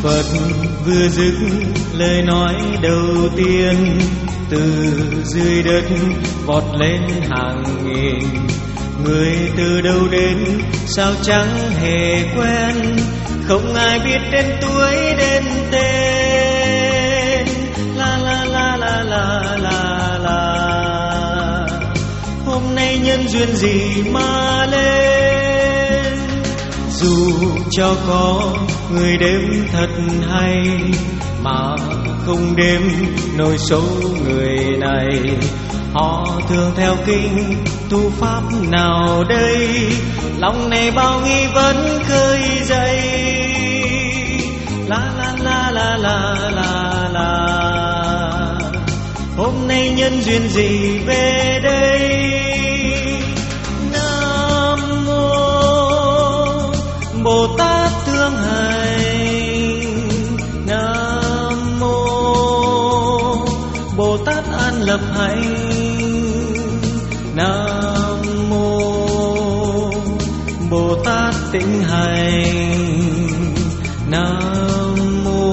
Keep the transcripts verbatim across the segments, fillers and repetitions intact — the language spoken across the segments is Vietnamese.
Phật vừa dứt lời nói đầu tiên, từ dưới đất vọt lên hàng nghìn người. Từ đâu đến sao chẳng hề quen, không ai biết đến tuổi đến tên. La la la la la la la, hôm nay nhân duyên gì mà lên. Dù cho có người đếm thật hay, mà không đếm nổi số người này. Họ thường theo kinh tu pháp nào đây, lòng này bao nghi vấn khơi dậy. La la la la la la la, hôm nay nhân duyên gì về đây. Nam mô Bồ Tát thương hành, Nam mô Bồ Tát an lập hạnh, Nam mô Bồ Tát tịnh hành, Nam mô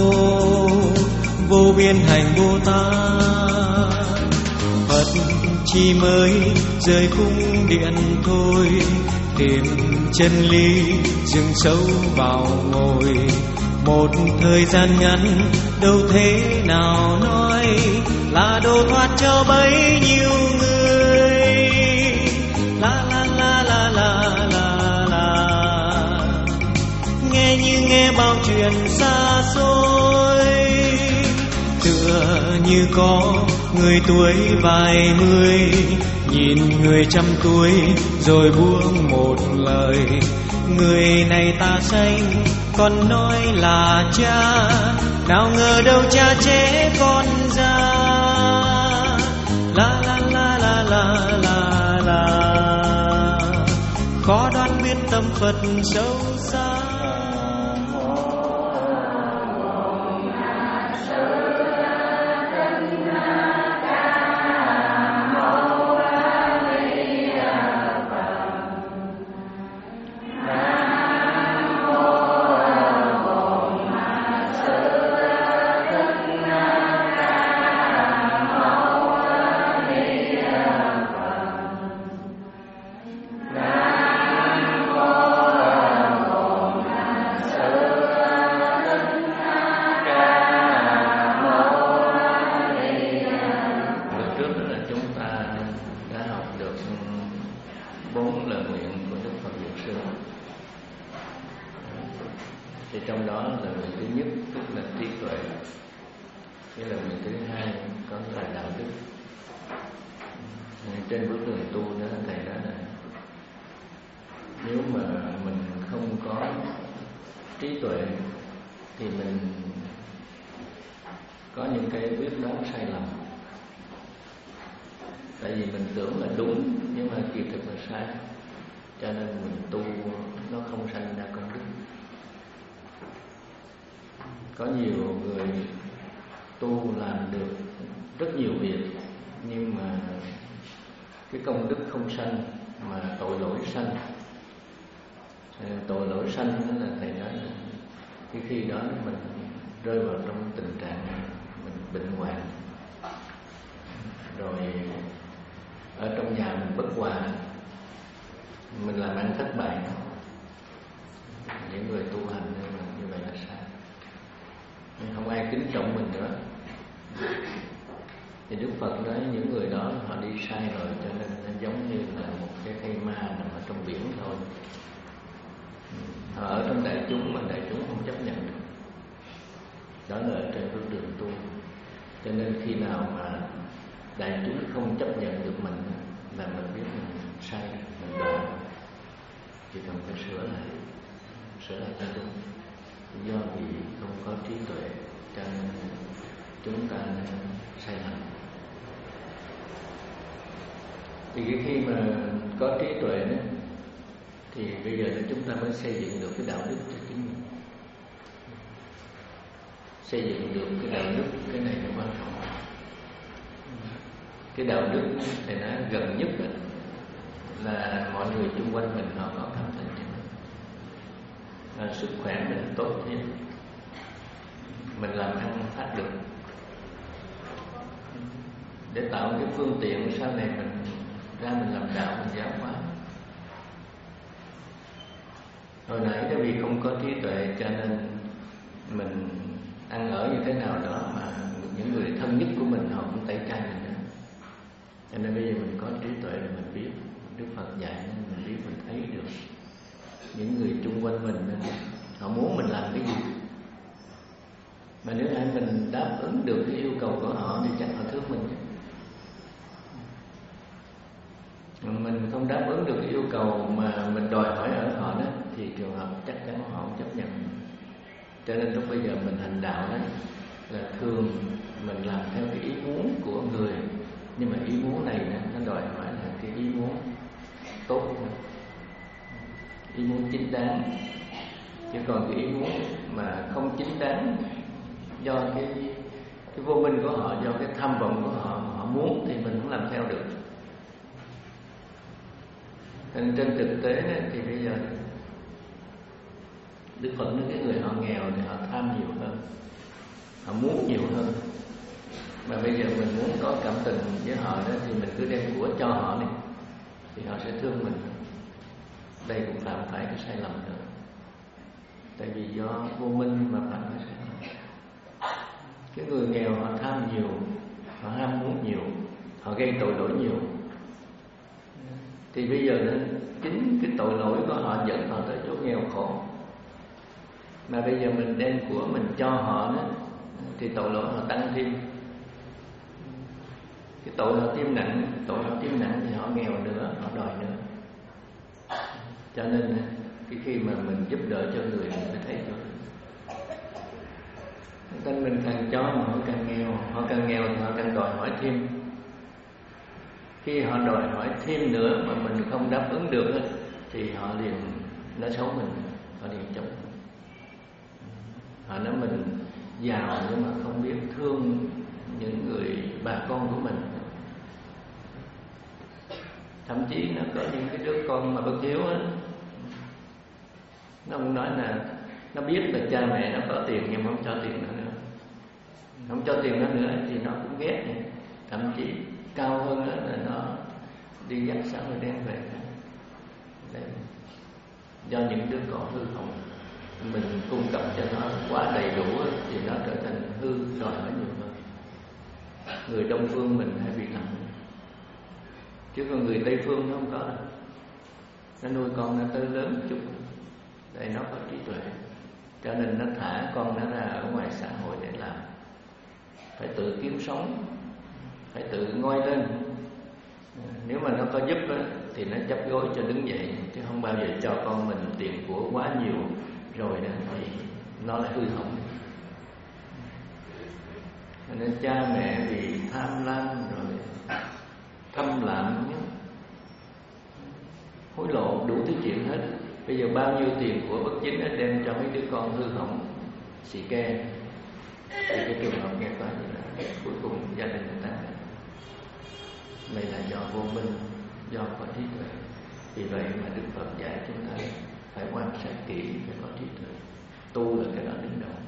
vô biên hành Bồ Tát. Phật chỉ mới rời cung điện thôi, tìm chân lý dừng sâu vào ngồi. Một thời gian ngắn đâu thế nào nói, là đồ thoát cho bấy nhiêu người. La la la la la la la, nghe như nghe bao chuyện xa xôi. Tựa như có người tuổi vài mươi, nhìn người trăm tuổi rồi buông một lời. Người này ta sanh còn nói là cha, nào ngờ đâu cha trẻ con ra. La la la la la la la, khó đoán biết tâm Phật sâu xa. Thì trong đó là nguyện thứ nhất tức là trí tuệ, cái là nguyện thứ hai có là đạo đức. Trên bước đường tu đó thầy nói là nếu mà mình không có trí tuệ thì mình có những cái quyết đoán sai lầm, tại vì mình tưởng là đúng nhưng mà kỳ thực là sai, cho nên mình tu nó không sanh ra công đức. Có nhiều người tu làm được rất nhiều việc nhưng mà cái công đức không sanh mà tội lỗi sanh. Tội lỗi sanh đó là thầy nói là cái khi đó mình rơi vào trong tình trạng mình bệnh hoạn, rồi ở trong nhà mình bất hòa, mình làm ăn thất bại. Những người tu hành như vậy là sai, không ai kính trọng mình nữa. Thì Đức Phật nói những người đó họ đi sai rồi, cho nên nó giống như là một cái cây ma nằm ở trong biển thôi. Họ ở trong đại chúng mà đại chúng không chấp nhận được. Đó là trên bước đường tu. Cho nên khi nào mà đại chúng không chấp nhận được mình là mình biết mình sai, mình đổ, thì cần phải sửa lại, sửa lại cho đúng. Do vì không có trí tuệ cho nên chúng ta sai lầm. Thì cái khi mà có trí tuệ đó, thì bây giờ chúng ta mới xây dựng được cái đạo đức cho chính mình. Xây dựng được cái đạo đức, cái này là quan trọng. Cái đạo đức thì nó gần nhất là mọi người xung quanh mình họ có cảm thấy là sức khỏe mình tốt nhất, mình làm ăn phát được, để tạo cái phương tiện sau này mình ra mình làm đạo, mình giáo hóa. Hồi nãy cái vì không có trí tuệ cho nên mình ăn ở như thế nào đó mà những người thân nhất của mình họ cũng tẩy chay mình nữa. Cho nên bây giờ mình có trí tuệ rồi mình biết, Đức Phật dạy nên mình biết, mình thấy được những người chung quanh mình đó, họ muốn mình làm cái gì. Mà nếu ai mình đáp ứng được cái yêu cầu của họ thì chắc họ thương mình. Mình không đáp ứng được cái yêu cầu mà mình đòi hỏi ở họ đó thì trường hợp chắc chắn họ không chấp nhận. Cho nên lúc bây giờ mình hành đạo đó là thường mình làm theo cái ý muốn của người, nhưng mà ý muốn này nó đòi hỏi là cái ý muốn tốt, ý muốn chính đáng. Chứ còn cái ý muốn mà không chính đáng do cái cái vô minh của họ, do cái tham vọng của họ, họ muốn thì mình không làm theo được. Nên trên thực tế này, thì bây giờ Đức Phật nói cái người họ nghèo thì họ tham nhiều hơn, họ muốn nhiều hơn. Mà bây giờ mình muốn có cảm tình với họ đó thì mình cứ đem của cho họ đi, thì họ sẽ thương mình. Đây cũng phạm phải cái sai lầm nữa. Tại vì do vô minh mà phạm phải sai lầm. Cái người nghèo họ tham nhiều, họ ham muốn nhiều, họ gây tội lỗi nhiều. Thì bây giờ đó, chính cái tội lỗi của họ dẫn họ tới chỗ nghèo khổ. Mà bây giờ mình đem của mình cho họ đó, thì tội lỗi họ tăng thêm. Cái tội họ thêm nặng, tội họ thêm nặng thì họ nghèo nữa, họ đòi nữa. Cho nên cái khi mà mình giúp đỡ cho người mình phải thấy cho. Nên mình càng cho mà họ càng nghèo, họ càng nghèo thì họ càng đòi hỏi thêm. Khi họ đòi hỏi thêm nữa mà mình không đáp ứng được thì họ liền nói xấu mình, họ liền chống. Họ nói mình giàu nhưng mà không biết thương những người bà con của mình. Thậm chí nó có những cái đứa con mà bất hiếu á, nó cũng nói là nó biết là cha mẹ nó có tiền nhưng mà không cho tiền nó nữa, không cho tiền nó nữa thì nó cũng ghét. Thậm chí cao hơn đó là nó đi dắt xã hội đen về. Đấy. Do những đứa con hư hỏng mình cung cấp cho nó quá đầy đủ thì nó trở thành hư, đòi hỏi nhiều hơn. Người Đông phương mình hay bị nặng, chứ còn người Tây phương nó không có đâu. Nó nuôi con nó tới lớn chút, để nó có trí tuệ, cho nên nó thả con nó ra ở ngoài xã hội để làm, phải tự kiếm sống, phải tự ngoi lên. Nếu mà nó có giúp á, thì nó chấp gối cho đứng dậy, chứ không bao giờ cho con mình tiền của quá nhiều rồi đó thì nó lại hư hỏng. Cho nên cha mẹ vì tham lam rồi thâm lạm, hối lộ đủ thứ chuyện hết. Bây giờ bao nhiêu tiền của bất chính đã đem cho mấy đứa con hư hỏng xì ke, thì cái trường hợp nghe qua như là cuối cùng gia đình người ta này là do vô minh, do có trí tuệ. Vì vậy mà Đức Phật dạy chúng ta phải quan sát kỹ, phải có trí tuệ. Tu là cái đó đứng đầu.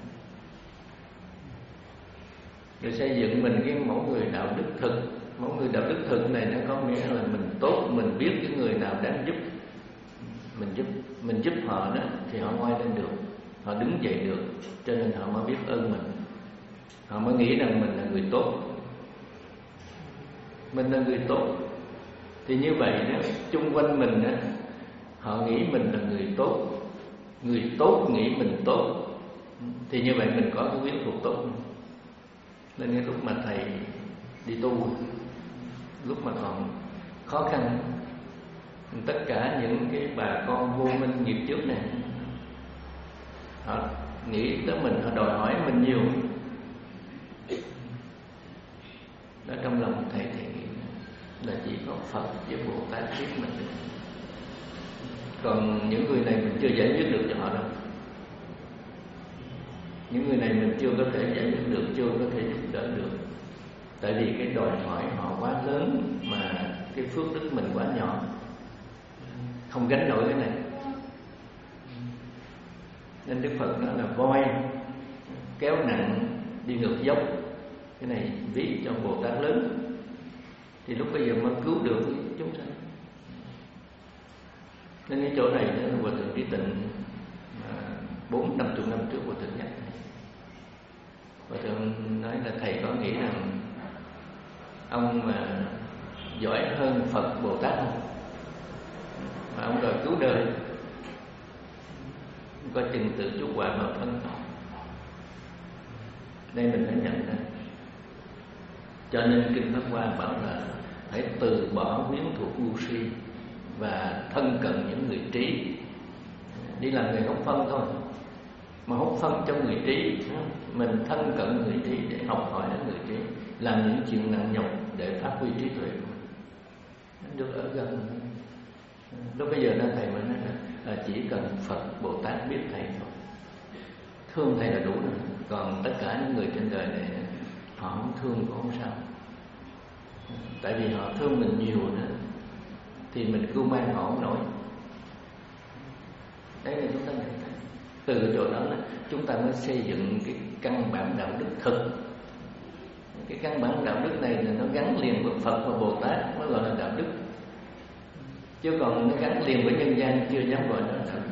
Rồi xây dựng mình cái mẫu người đạo đức thực. Mẫu người đạo đức thực này nó có nghĩa là mình tốt, mình biết cái người nào đáng giúp, mình giúp mình giúp họ đó thì họ ngoi lên được, họ đứng dậy được, cho nên họ mới biết ơn mình, họ mới nghĩ rằng mình là người tốt, mình là người tốt. Thì như vậy đó, chung quanh mình đó, họ nghĩ mình là người tốt, người tốt nghĩ mình tốt, thì như vậy mình có cái quyến thuộc tốt. Nên cái lúc mà thầy đi tu, lúc mà còn khó khăn, tất cả những cái bà con vô minh nghiệp trước này, họ nghĩ tới mình, họ đòi hỏi mình nhiều. Đó trong lòng thầy thầy nghĩ là chỉ có Phật với Bồ Tát biết mình. Còn những người này mình chưa giải quyết được cho họ đâu. Những người này mình chưa có thể giải quyết được, chưa có thể giúp đỡ được. Tại vì cái đòi hỏi họ quá lớn mà cái phước đức mình quá nhỏ, không gánh nổi cái này. Nên Đức Phật nói là voi kéo nặng đi ngược dốc, cái này ví cho Bồ Tát lớn, thì lúc bây giờ mới cứu được chúng sanh. Nên cái chỗ này đó, Hòa Thượng Trí Tịnh bốn năm chục năm trước Hòa Thượng nhắc này. Hòa Thượng nói là thầy có nghĩ rằng ông mà giỏi hơn Phật Bồ Tát không? Mà ông đòi cứu đời, có chừng tự chuốc quả vào thân. Đây mình phải nhận ra. Cho nên Kinh Pháp Hoa bảo là phải từ bỏ quyến thuộc ngu si và thân cận những người trí. Đi làm người hốt phân thôi, mà hốt phân cho người trí, mình thân cận người trí để học hỏi ở người trí, làm những chuyện nặng nhọc để phát huy trí tuệ của mình, được ở gần. Lúc bây giờ đó thầy mới nói là chỉ cần Phật Bồ Tát biết thầy thôi, thương thầy là đủ rồi. Còn tất cả những người trên đời này họ không thương cũng không sao, tại vì họ thương mình nhiều nữa thì mình cứu mang họ không nổi. Đấy là chúng ta nhận thấy. Từ chỗ đó là chúng ta mới xây dựng cái căn bản đạo đức thực. Cái căn bản đạo đức này là nó gắn liền với Phật và Bồ Tát mới gọi là đạo đức, chứ còn nó gắn liền với nhân gian chưa dám gọi là đạo đức.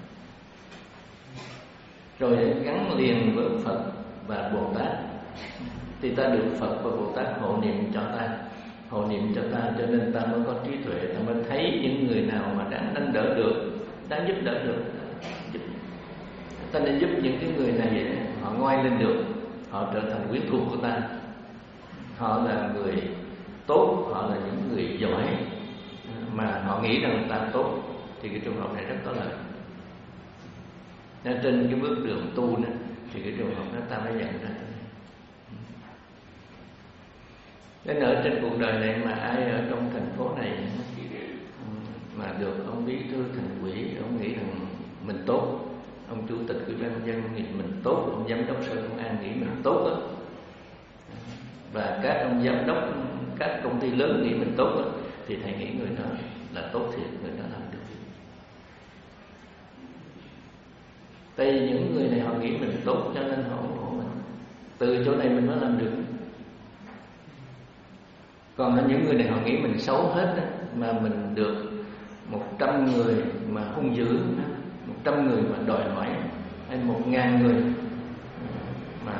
Rồi gắn liền với Phật và Bồ Tát thì ta được Phật và Bồ Tát hộ niệm cho ta, hộ niệm cho ta, cho nên ta mới có trí tuệ, ta mới thấy những người nào mà đáng nâng đỡ được, đáng giúp đỡ được, giúp. Ta nên giúp những cái người này họ ngoai lên được, họ trở thành quyến thuộc của ta, họ là người tốt, họ là những người giỏi mà họ nghĩ rằng ta tốt, thì cái trường hợp này rất có lợi. Nên trên cái bước đường tu nữa, thì cái trường hợp đó ta mới nhận ra. Nên ở trên cuộc đời này mà ai ở trong thành phố này mà được ông bí thư thành ủy, ông nghĩ rằng mình tốt, ông chủ tịch ủy ban nhân dân nghĩ mình tốt, ông giám đốc sở công an nghĩ mình tốt đó, và các ông giám đốc các công ty lớn nghĩ mình tốt đó, thì thầy nghĩ người đó là tốt thiệt, người đó làm được. Tại vì những người này họ nghĩ mình tốt cho nên họ ủng hộ mình, từ chỗ này mình mới làm được. Còn những người này họ nghĩ mình xấu hết đó, mà mình được một trăm người mà hung dữ, một trăm người mà đòi hỏi, hay một ngàn người mà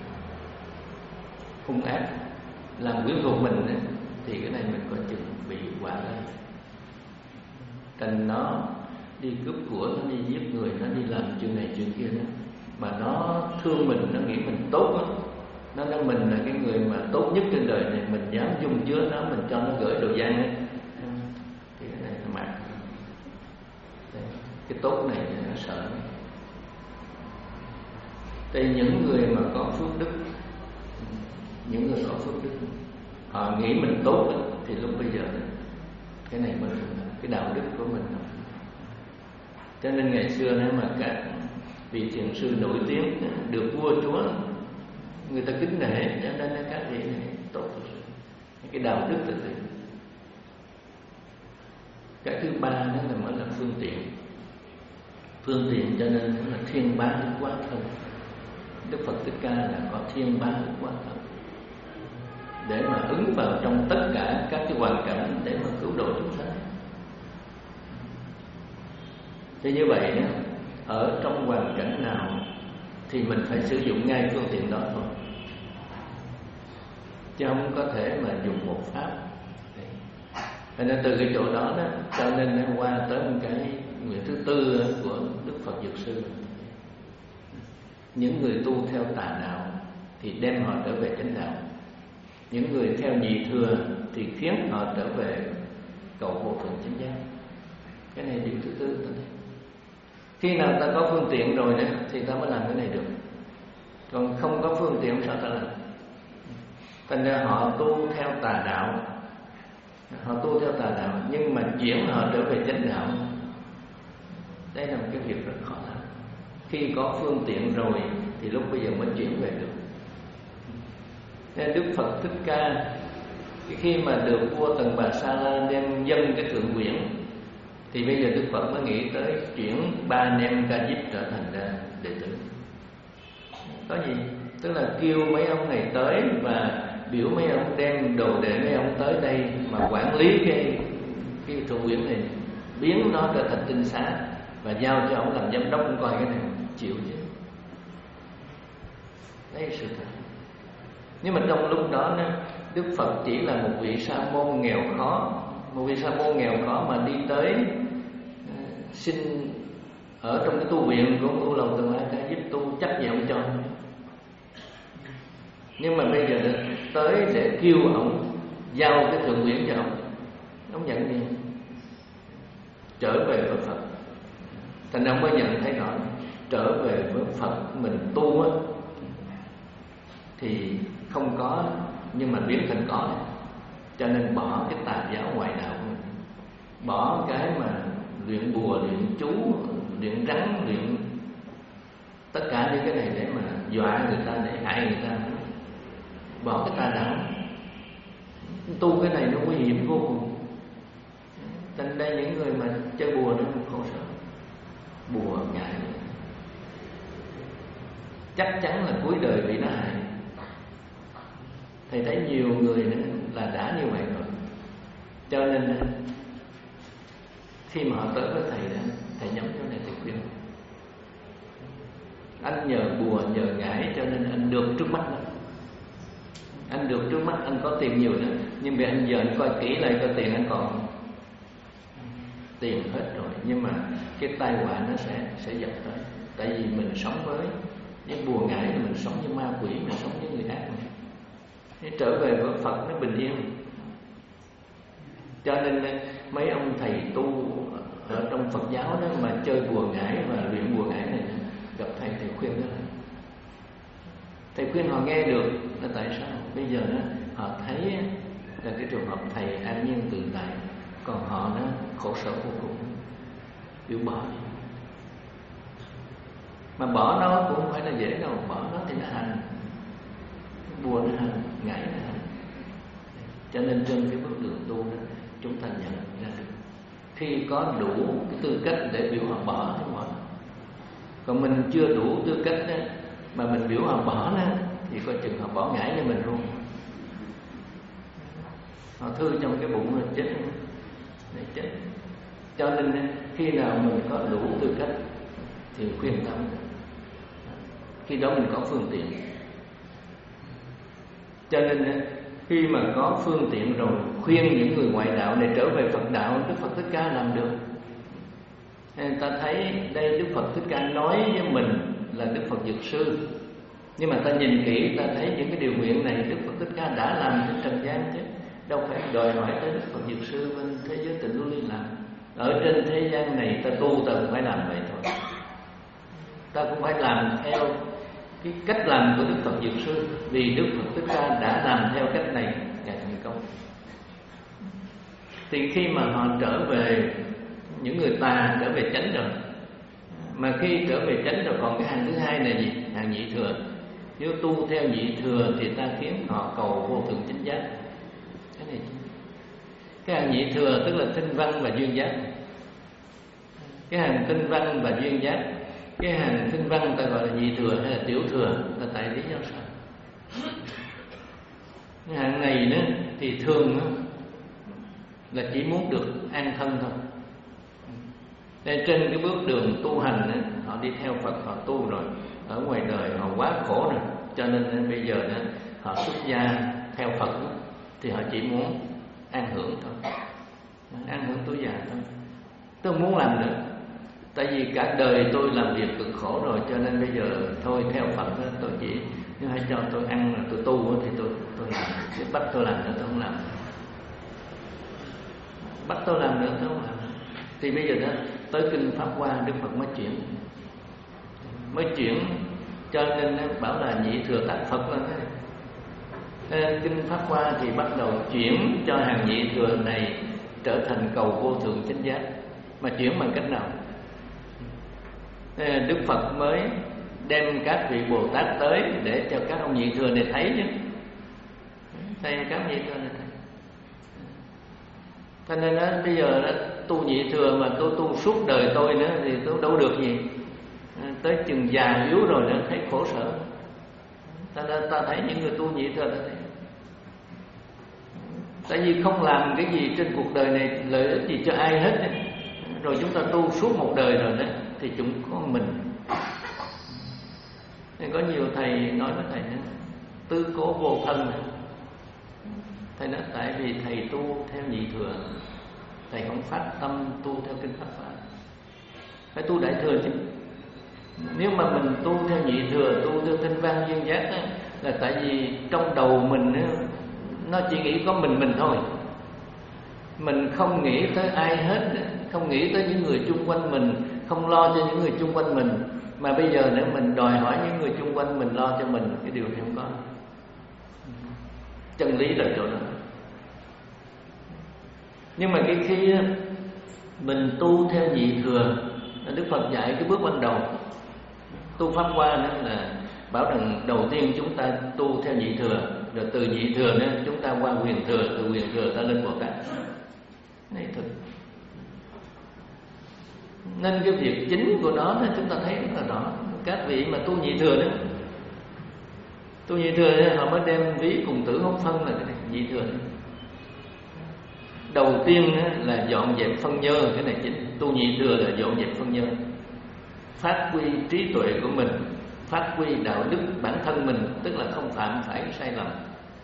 hung ác làm quyến thuộc mình đó, thì cái này mình có chừng bị quả lên. Thành nó đi cướp của, nó đi giết người, nó đi làm chuyện này chuyện kia đó, mà nó thương mình, nó nghĩ mình tốt đó. Nó nói mình là cái người mà tốt nhất trên đời này, mình dám dung chứa nó, mình cho nó gửi đồ gian ấy. Thì cái này là mạng. Cái tốt này nó sợ. Tại những người mà có phước đức, những người có phước đức, họ nghĩ mình tốt đó, thì lúc bây giờ cái này mới là cái đạo đức của mình. Cho nên ngày xưa nếu mà các vị thiền sư nổi tiếng được vua chúa người ta kính nể, cho nên là các vị này tốt thực sự, cái đạo đức thực sự. Cái thứ ba đó là mới là phương tiện. Phương tiện cho nên nó là thiên bá đức quá thân. Đức Phật Thích Ca là có thiên bá đức quá thân, để mà ứng vào trong tất cả các cái hoàn cảnh để mà cứu độ chúng sanh. Thì như vậy đó, ở trong hoàn cảnh nào thì mình phải sử dụng ngay phương tiện đó thôi, chứ không có thể mà dùng một pháp. Cho nên từ cái chỗ đó đó, cho nên nó qua tới một cái người thứ tư của Đức Phật Dược Sư. Những người tu theo tà đạo thì đem họ trở về chánh đạo. Những người theo nhị thừa thì khiến họ trở về cầu vô thượng chánh giác. Cái này điểm thứ tư. Khi nào ta có phương tiện rồi đó, thì ta mới làm cái này được. Còn không có phương tiện sao ta làm? Thành ra họ tu theo tà đạo, họ tu theo tà đạo nhưng mà chuyển họ trở về chánh đạo, đây là một cái việc rất khó làm. Khi có phương tiện rồi thì lúc bây giờ mới chuyển về được. Nên Đức Phật Thích Ca khi mà được vua Tần Bà Sa La đem dâng cái thượng quyển, thì bây giờ Đức Phật mới nghĩ tới chuyển ba anh em Ca Diếp trở thành ra đệ tử. có gì, tức là kêu mấy ông này tới và biểu mấy ông đem đồ để mấy ông tới đây mà quản lý cái cái thượng uyển này, biến nó trở thành tinh xá và giao cho ông làm giám đốc, cũng coi cái này chịu chứ. Đấy là sự thật. Nhưng mà trong lúc đó Đức Phật chỉ là một vị sa môn nghèo khó, một vị sa môn nghèo khó mà đi tới xin ở trong cái tu viện của ông U Lầu Tần La Ca giúp tu, chấp nhận cho. Nhưng mà bây giờ tới để kêu ông giao cái thượng uyển cho ông, ông nhận gì? Trở về với Phật. Thành ông mới nhận thấy rõ, trở về với Phật mình tu á thì không có, nhưng mà biến thành có. Cho nên bỏ cái tà giáo ngoại đạo của mình, bỏ cái mà luyện bùa, luyện chú, luyện rắn, luyện tất cả những cái này để mà dọa người ta, để hại người ta. Bỏ cái tà đạo. Tu cái này nó nguy hiểm vô cùng. Thành đây những người mà chơi bùa nó khổ sở. Bùa ngại chắc chắn là cuối đời bị nó hại. Thầy thấy nhiều người là đã như vậy rồi. Cho nên khi mà họ tới với thầy đó, thầy nhắm chỗ này thầy khuyên: anh nhờ bùa, nhờ ngải cho nên anh được trước mắt đó. Anh được trước mắt, anh có tiền nhiều nữa. Nhưng vì anh giờ anh coi kỹ lại coi tiền anh còn tiền hết rồi. Nhưng mà cái tai họa nó sẽ sẽ dập tới. Tại vì mình sống với với bùa ngải, mình sống với ma quỷ, mình sống với người ác này. Để trở về với Phật nó bình yên. Cho nên mấy ông thầy tu ở trong Phật giáo đó mà chơi bùa ngải và luyện bùa ngải này, gặp thầy thầy khuyên đó, thầy khuyên họ nghe được là tại sao. Bây giờ đó, họ thấy là cái trường hợp thầy an nhiên tự tại, còn họ nó khổ sở vô cùng, chịu bỏ đi. Mà bỏ nó cũng không phải là dễ đâu, bỏ nó thì nó hành, bùa nó hành, ngải nó hành. Cho nên trên cái bước đường tu đó, chúng ta nhận ra được khi có đủ cái tư cách để biểu họ bỏ thì bỏ. Còn mình chưa đủ tư cách đó, mà mình biểu họ bỏ đó, thì coi chừng họ bỏ ngải cho mình luôn. Họ thư trong cái bụng là chết, để chết. Cho nên khi nào mình có đủ tư cách thì khuyên tâm, khi đó mình có phương tiện. Cho nên khi mà có phương tiện rồi, khuyên những người ngoại đạo này trở về Phật đạo, Đức Phật Thích Ca làm được. Người ta thấy đây Đức Phật Thích Ca nói với mình là Đức Phật Dược Sư, nhưng mà ta nhìn kỹ ta thấy những cái điều nguyện này Đức Phật Thích Ca đã làm trên trần gian chứ, đâu phải đòi hỏi tới Đức Phật Dược Sư bên thế giới Tịnh Lưu Ly làm. Ở trên thế gian này ta tu ta cũng phải làm vậy thôi, ta cũng phải làm theo cái cách làm của Đức Phật Dược Sư, vì Đức Phật Thích Ca đã làm theo cách này Ngài thành công. Thì khi mà họ trở về, những người tà trở về chánh rồi, mà khi trở về chánh rồi còn cái hàng thứ hai là gì? Hàng nhị thừa. Nếu tu theo nhị thừa thì ta khiến họ cầu vô thượng chánh giác. Cái này, cái hàng nhị thừa tức là tinh văn và duyên giác. Cái hàng tinh văn và duyên giác, cái hàng tinh văn ta gọi là nhị thừa hay là tiểu thừa là tại lý do sao? Cái hàng này nữa thì thường đó, là chỉ muốn được an thân thôi. Nên trên cái bước đường tu hành đó, họ đi theo Phật, họ tu rồi, ở ngoài đời họ quá khổ rồi, cho nên bây giờ đó, họ xuất gia theo Phật đó, thì họ chỉ muốn an hưởng thôi, an hưởng tuổi già thôi. Tôi muốn làm được, tại vì cả đời tôi làm việc cực khổ rồi, cho nên bây giờ thôi theo Phật đó, tôi chỉ nếu hãy cho tôi ăn là tôi tu thì tôi tôi làm, chứ bắt tôi làm nữa tôi không làm, bắt tôi làm nữa tôi không làm. Thì bây giờ đó tới kinh Pháp Hoa, Đức Phật mới chuyển, mới chuyển, cho nên bảo là nhị thừa tác Phật là thế. Kinh Pháp Hoa thì bắt đầu chuyển cho hàng nhị thừa này trở thành cầu vô thượng chánh giác. Mà chuyển bằng cách nào? Đức Phật mới đem các vị Bồ Tát tới để cho các ông nhị thừa này thấy chứ, thấy các nhị thừa này thấy. Cho nên đó, bây giờ đó, tu nhị thừa mà tôi tu suốt đời tôi nữa thì tôi đâu được gì. Tới chừng già yếu rồi nữa thấy khổ sở, Ta, ta thấy những người tu nhị thừa ta thấy. Tại vì không làm cái gì trên cuộc đời này lợi ích gì cho ai hết ấy. Rồi chúng ta tu suốt một đời rồi đó thì chúng có mình. Nên có nhiều thầy nói với thầy nữa, tư cố vô thân này. Thầy nói tại vì thầy tu theo nhị thừa, thầy không phát tâm tu theo kinh Pháp Hoa, phải tu đại thừa chứ. Nếu mà mình tu theo nhị thừa, tu theo tinh văn duyên giác đó, là tại vì trong đầu mình đó, nó chỉ nghĩ có mình mình thôi. Mình không nghĩ tới ai hết, không nghĩ tới những người chung quanh mình, không lo cho những người chung quanh mình. Mà bây giờ nếu mình đòi hỏi những người chung quanh mình lo cho mình, cái điều này không có. Chân lý là chỗ đó. Nhưng mà cái khi mình tu theo nhị thừa, Đức Phật dạy cái bước ban đầu tu Pháp Hoa đó là bảo rằng đầu tiên chúng ta tu theo nhị thừa, rồi từ nhị thừa đó chúng ta qua huyền thừa, từ huyền thừa ta lên Bồ Tát. Này thực. Nên cái việc chính của nó là chúng ta thấy rất là rõ. Các vị mà tu nhị thừa đó, tu nhị thừa đó, họ mới đem ví cùng tử hốt phân là cái này, nhị thừa đó. Đầu tiên là dọn dẹp phân nhơ, cái này chính. Tu nhị thừa là dọn dẹp phân nhơ, phát huy trí tuệ của mình, phát huy đạo đức bản thân mình, tức là không phạm phải sai lầm.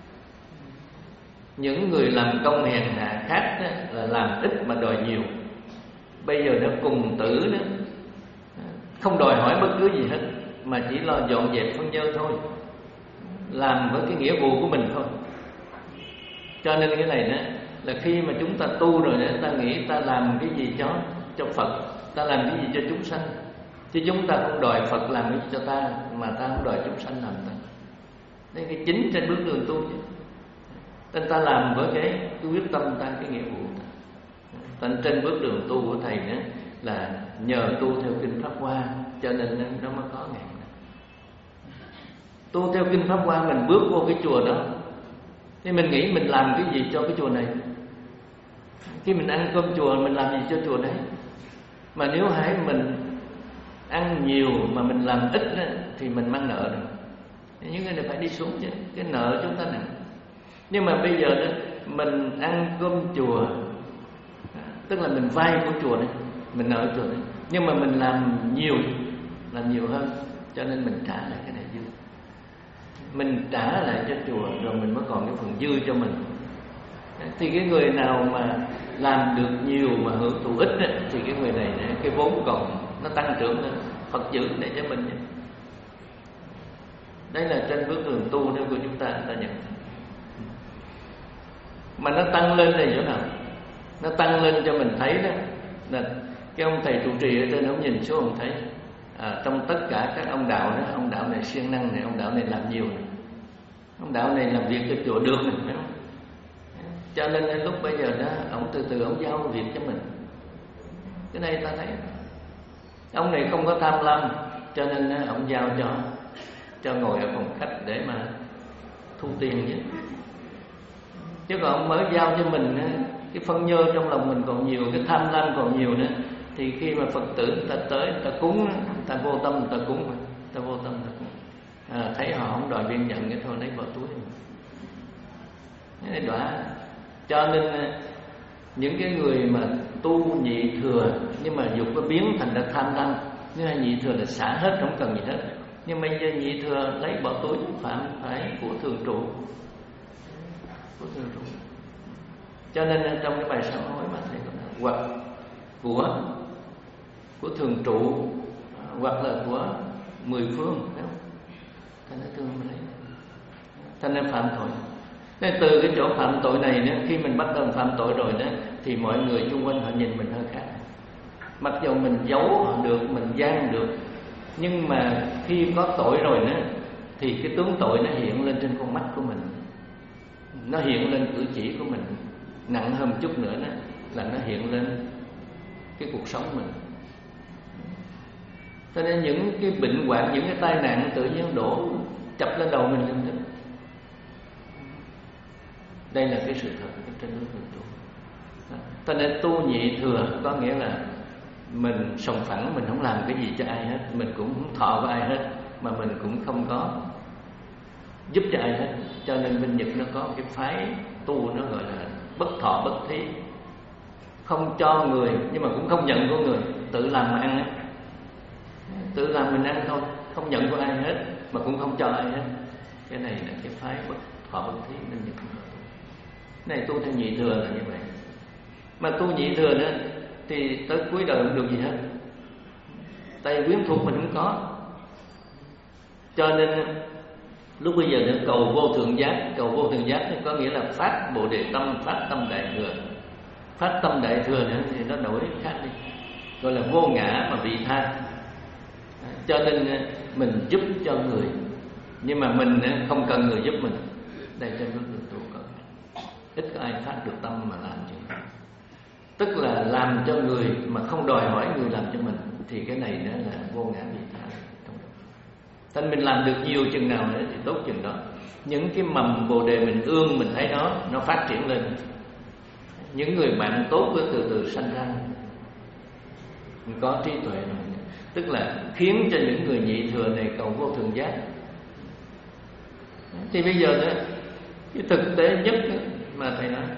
Những người làm công hèn hạ khác đó, là làm ít mà đòi nhiều. Bây giờ nó cùng tử đó, không đòi hỏi bất cứ gì hết, mà chỉ lo dọn dẹp phân nhơ thôi, làm với cái nghĩa vụ của mình thôi. Cho nên cái này đó là khi mà chúng ta tu rồi đó, ta nghĩ ta làm cái gì cho cho Phật, ta làm cái gì cho chúng sanh, chứ chúng ta không đòi Phật làm cái gì cho ta, mà ta không đòi chúng sanh làm ta. Đây cái chính trên bước đường tu chứ. Nên ta làm với cái, cái quyết tâm ta, cái nghĩa vụ ta. Nên trên bước đường tu của thầy đó là nhờ tu theo kinh Pháp Hoa, cho nên nó mới có ngày này. Tu theo kinh Pháp Hoa, mình bước vô cái chùa đó thì mình nghĩ mình làm cái gì cho cái chùa này. Khi mình ăn cơm chùa, mình làm gì cho chùa đấy. Mà nếu hãy mình ăn nhiều mà mình làm ít đó, thì mình mang nợ rồi. Những người này phải đi xuống chứ, cái nợ chúng ta nặng. Nhưng mà bây giờ đó, mình ăn cơm chùa, tức là mình vay của chùa đấy, mình nợ chùa đấy, nhưng mà mình làm nhiều, làm nhiều hơn, cho nên mình trả lại cái này dư. Mình trả lại cho chùa rồi mình mới còn cái phần dư cho mình. Thì cái người nào mà làm được nhiều mà hưởng thụ ít ấy, thì cái người này cái vốn còn nó tăng trưởng lên, Phật giữ để cho mình. Đây là trên bước đường tu đó của chúng ta, ta nhận. Mà nó tăng lên này chỗ nào? Nó tăng lên cho mình thấy đó là cái ông thầy trụ trì ở trên, ông nhìn xuống ông thấy à, trong tất cả các ông đạo đó, ông đạo này siêng năng này, ông đạo này làm nhiều này, ông đạo này làm việc cho chùa được này, phải không? Cho nên lúc bây giờ đó, ông từ từ ông giao việc cho mình. Cái này ta thấy ông này không có tham lam, cho nên ông giao cho cho ngồi ở phòng khách để mà thu tiền chứ. Chứ còn ông mới giao cho mình cái phân nhơ trong lòng mình còn nhiều, cái tham lam còn nhiều nữa, thì khi mà Phật tử ta tới, ta cúng, ta vô tâm, ta cúng, ta vô tâm, ta cúng. À, thấy họ không đòi viên nhận cái thôi lấy vào túi. Cái này đọa. Cho nên những cái người mà tu nhị thừa nhưng mà dục có biến thành ra tham lam, nếu nhị thừa là xả hết, không cần gì hết. Nhưng bây giờ nhị thừa lấy bỏ túi phạm phải của thường trụ, của thường trụ. Cho nên trong cái bài sám hối mà thầy có nói, hoặc của của thường trụ, hoặc là của mười phương, phải không? Thành ra thương mình lấy, thành ra phạm tội. Nên từ cái chỗ phạm tội này nữa, khi mình bắt đầu phạm tội rồi đó, thì mọi người xung quanh họ nhìn mình hơi khác. Mặc dù mình giấu họ được, mình gian được, nhưng mà khi có tội rồi nữa, thì cái tướng tội nó hiện lên trên con mắt của mình, nó hiện lên cử chỉ của mình. Nặng hơn chút nữa đó là nó hiện lên cái cuộc sống mình. Cho nên những cái bệnh hoạn, những cái tai nạn tự nhiên đổ chập lên đầu mình lên. Đây là cái sự thật trên núi Thường Trụ. Cho nên tu nhị thừa có nghĩa là mình sòng phẳng, mình không làm cái gì cho ai hết, mình cũng không thọ với ai hết, mà mình cũng không có giúp cho ai hết. Cho nên bên Nhật nó có cái phái tu nó gọi là bất thọ bất thí, không cho người nhưng mà cũng không nhận của người, tự làm mà ăn, tự làm mình ăn thôi, không nhận của ai hết mà cũng không cho ai hết. Cái này là cái phái bất thọ bất thí bên Nhật. Này tu theo nhị thừa là như vậy. Mà tu nhị thừa nữa thì tới cuối đời không được gì hết, tay quyến thuộc mình không có. Cho nên lúc bây giờ nữa cầu vô thượng giác, cầu vô thượng giác có nghĩa là phát bồ đề tâm, phát tâm đại thừa. Phát tâm đại thừa nữa thì nó đổi khác đi, gọi là vô ngã mà vị tha. Cho nên mình giúp cho người, nhưng mà mình không cần người giúp mình. Đây trên bước đường tu có ít có ai phát được tâm mà làm chuyện đó. Tức là làm cho người mà không đòi hỏi người làm cho mình, thì cái này nữa là vô ngã vị tha. Thành mình làm được nhiều chừng nào nữa thì tốt chừng đó. Những cái mầm bồ đề mình ương, mình thấy nó nó phát triển lên. Những người bạn tốt cứ từ từ sanh ra, mình có trí tuệ rồi, tức là khiến cho những người nhị thừa này cầu vô thượng giác. Thì bây giờ nữa, cái thực tế nhất mà thầy nói,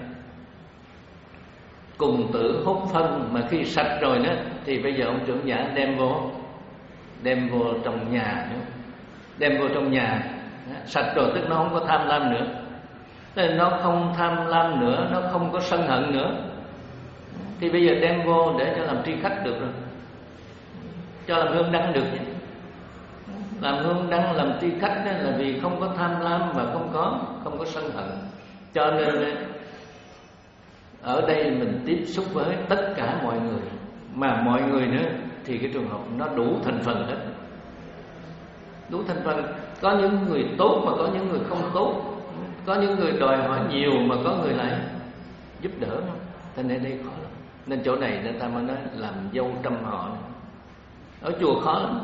cùng tử hút phân, mà khi sạch rồi nữa thì bây giờ ông trưởng giả đem vô, đem vô trong nhà nữa, đem vô trong nhà sạch rồi, tức nó không có tham lam nữa. Nên nó không tham lam nữa, nó không có sân hận nữa, thì bây giờ đem vô để cho làm tri khách được rồi, cho làm hương đăng được. Làm hương đăng, làm tri khách đó là vì không có tham lam và không có không có sân hận. Cho nên ở đây mình tiếp xúc với tất cả mọi người, mà mọi người nữa thì cái trường hợp nó đủ thành phần hết, đủ thành phần. Có những người tốt mà có những người không tốt, có những người đòi hỏi nhiều mà có người lại giúp đỡ. Thế nên đây khó lắm. Nên chỗ này người ta mới nói làm dâu trăm họ. Ở chùa khó lắm,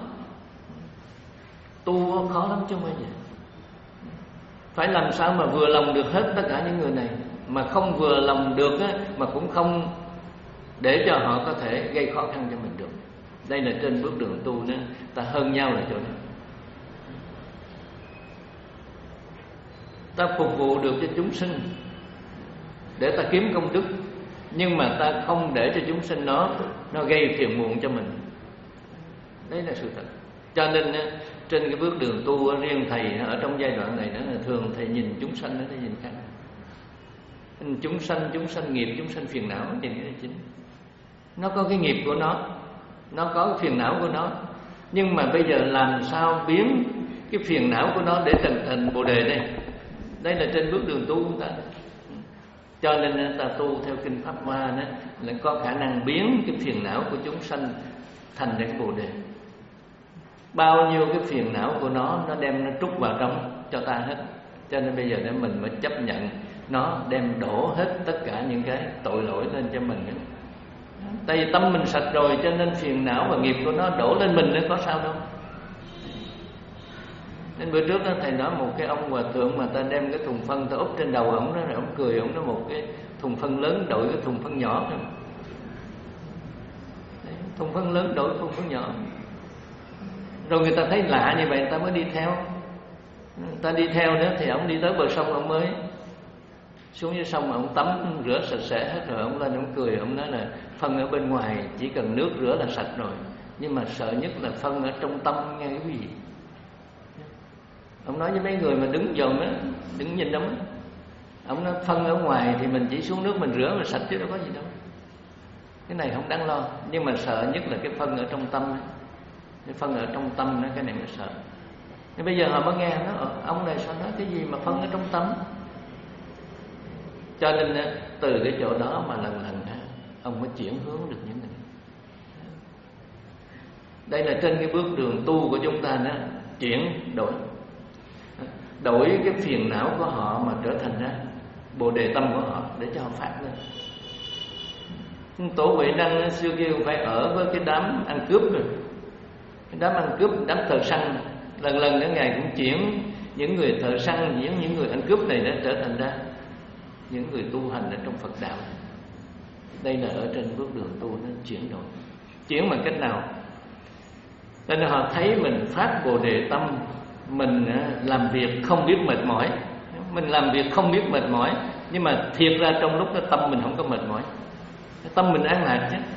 tu khó lắm chứ không phải vậy. Phải làm sao mà vừa lòng được hết tất cả những người này, mà không vừa lòng được á, mà cũng không để cho họ có thể gây khó khăn cho mình được. Đây là trên bước đường tu nữa, ta hơn nhau là chỗ đó. Ta phục vụ được cho chúng sinh để ta kiếm công đức, nhưng mà ta không để cho chúng sinh nó nó gây phiền muộn cho mình. Đấy là sự thật. Cho nên trên cái bước đường tu riêng thầy ở trong giai đoạn này đó là thường thầy nhìn chúng sanh nó để nhìn khác. Chúng sanh, chúng sanh nghiệp, chúng sanh phiền não thì cái chính. Nó có cái nghiệp của nó, nó có cái phiền não của nó, nhưng mà bây giờ làm sao biến cái phiền não của nó để thành thành bồ đề đây. Đây là trên bước đường tu của ta. Cho nên ta tu theo kinh Pháp Hoa đó là có khả năng biến cái phiền não của chúng sanh thành cái bồ đề. Bao nhiêu cái phiền não của nó nó đem nó trút vào trong cho ta hết. Cho nên bây giờ để mình mới chấp nhận nó đem đổ hết tất cả những cái tội lỗi lên cho mình nữa. Tại vì tâm mình sạch rồi, cho nên phiền não và nghiệp của nó đổ lên mình nữa, có sao đâu. Nên bữa trước đó thầy nói một cái ông hòa thượng mà ta đem cái thùng phân ta úp trên đầu ổng đó, rồi ổng cười, ổng nói một cái thùng phân lớn đội cái thùng phân nhỏ thôi. Đấy, thùng phân lớn đội thùng phân nhỏ. Rồi người ta thấy lạ như vậy người ta mới đi theo. Người ta đi theo nữa thì ổng đi tới bờ sông, ổng mới xuống dưới sông, ổng tắm rửa sạch sẽ hết rồi, ổng lên ổng cười, ổng nói là phân ở bên ngoài chỉ cần nước rửa là sạch rồi, nhưng mà sợ nhất là phân ở trong tâm nghe cái gì. Ông nói với mấy người mà đứng dòm á, đứng nhìn ông á, ông nói phân ở ngoài thì mình chỉ xuống nước mình rửa là sạch chứ đâu có gì đâu. Cái này không đáng lo, nhưng mà sợ nhất là cái phân ở trong tâm á. Cái phân ở trong tâm đó, cái này mới sợ. Nên bây giờ họ mới nghe nó, ông này sao nói cái gì mà phân ở trong tâm. Cho nên từ cái chỗ đó mà lần lần ông mới chuyển hướng được những cái này. Đây là trên cái bước đường tu của chúng ta đó, chuyển đổi đổi cái phiền não của họ mà trở thành ra bồ đề tâm của họ để cho họ phát lên. Tổ Huệ Năng xưa kia phải ở với cái đám ăn cướp rồi, cái đám ăn cướp, đám thợ săn. Lần lần đó ngài cũng chuyển những người thợ săn, những những người ăn cướp này đã trở thành ra những người tu hành ở trong Phật đạo. Đây là ở trên bước đường tu nó chuyển đổi. Chuyển bằng cách nào? Nên họ thấy mình phát bồ đề tâm mình làm việc không biết mệt mỏi, mình làm việc không biết mệt mỏi, nhưng mà thiệt ra trong lúc đó tâm mình không có mệt mỏi, tâm mình an lạc chứ.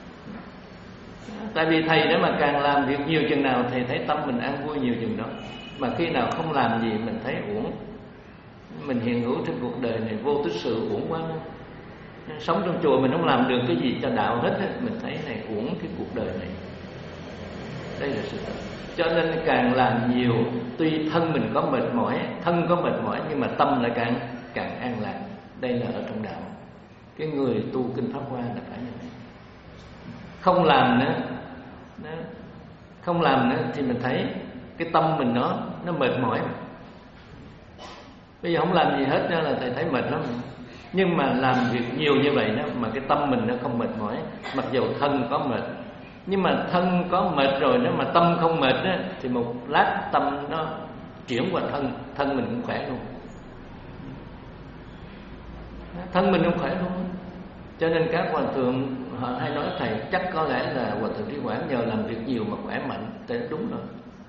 Tại vì thầy nếu mà càng làm việc nhiều chừng nào thầy thấy tâm mình an vui nhiều chừng đó. Mà khi nào không làm gì mình thấy uổng. Mình hiện hữu trên cuộc đời này vô tích sự uổng quá. Sống trong chùa mình không làm được cái gì cho đạo hết, mình thấy này uổng cái cuộc đời này. Đây là sự thật. Cho nên càng làm nhiều, tuy thân mình có mệt mỏi, thân có mệt mỏi, nhưng mà tâm lại càng càng an lạc. Đây là ở trong đạo. Cái người tu kinh Pháp Hoa là phải như thế. Không làm nữa, không làm nữa thì mình thấy cái tâm mình nó nó mệt mỏi. Bây giờ không làm gì hết nữa là thầy thấy mệt lắm. Nhưng mà làm việc nhiều như vậy đó mà cái tâm mình nó không mệt mỏi, mặc dù thân có mệt, nhưng mà thân có mệt rồi đó mà tâm không mệt đó, thì một lát tâm nó chuyển qua thân, thân mình cũng khỏe luôn. Thân mình cũng khỏe luôn. Cho nên các hòa thượng họ hay nói thầy chắc có lẽ là hòa thượng Trí Quảng nhờ làm việc nhiều mà khỏe mạnh. Thế đúng rồi.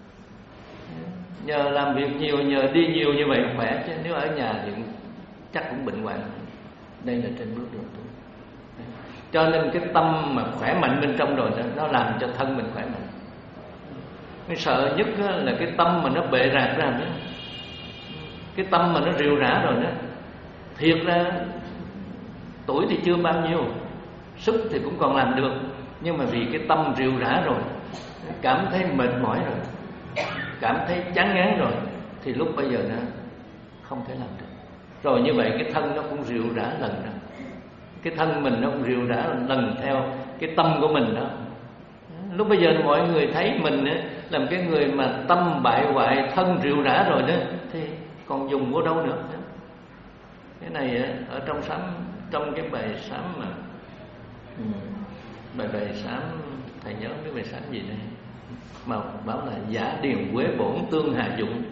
Nhờ làm việc nhiều, nhờ đi nhiều như vậy khỏe, chứ nếu ở nhà thì chắc cũng bệnh hoạn. Đây là trên bước đường tu. Cho nên cái tâm mà khỏe mạnh bên trong rồi nó làm cho thân mình khỏe mạnh. Cái sợ nhất là cái tâm mà nó bệ rạc ra nữa. Cái tâm mà nó rệu rã rồi đó. Thiệt ra tuổi thì chưa bao nhiêu, sức thì cũng còn làm được, nhưng mà vì cái tâm rệu rã rồi, cảm thấy mệt mỏi rồi, cảm thấy chán ngán rồi, thì lúc bây giờ nó không thể làm được. Rồi như vậy cái thân nó cũng rệu rã lần ra. Cái thân mình nó cũng rệu rã lần theo cái tâm của mình đó. Lúc bây giờ mọi người thấy mình làm cái người mà tâm bại hoại, thân rệu rã rồi đó, thì còn dùng vô đâu nữa. Cái này ở trong sám, trong cái bài sám mà ừ, bài bài sám thầy nhớ cái bài sám gì đây mà bảo là giả điền quế bổn tương hà dụng.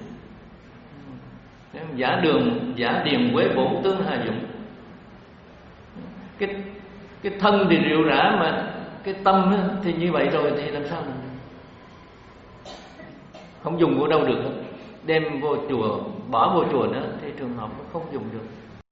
Giả đường, giả điền quế bổn tương hà dụng. Cái cái thân thì rệu rã mà cái tâm thì như vậy rồi thì làm sao mình không dùng vô đâu được. Đem vô chùa, bỏ vô chùa nữa thì trường hợp nó không dùng được.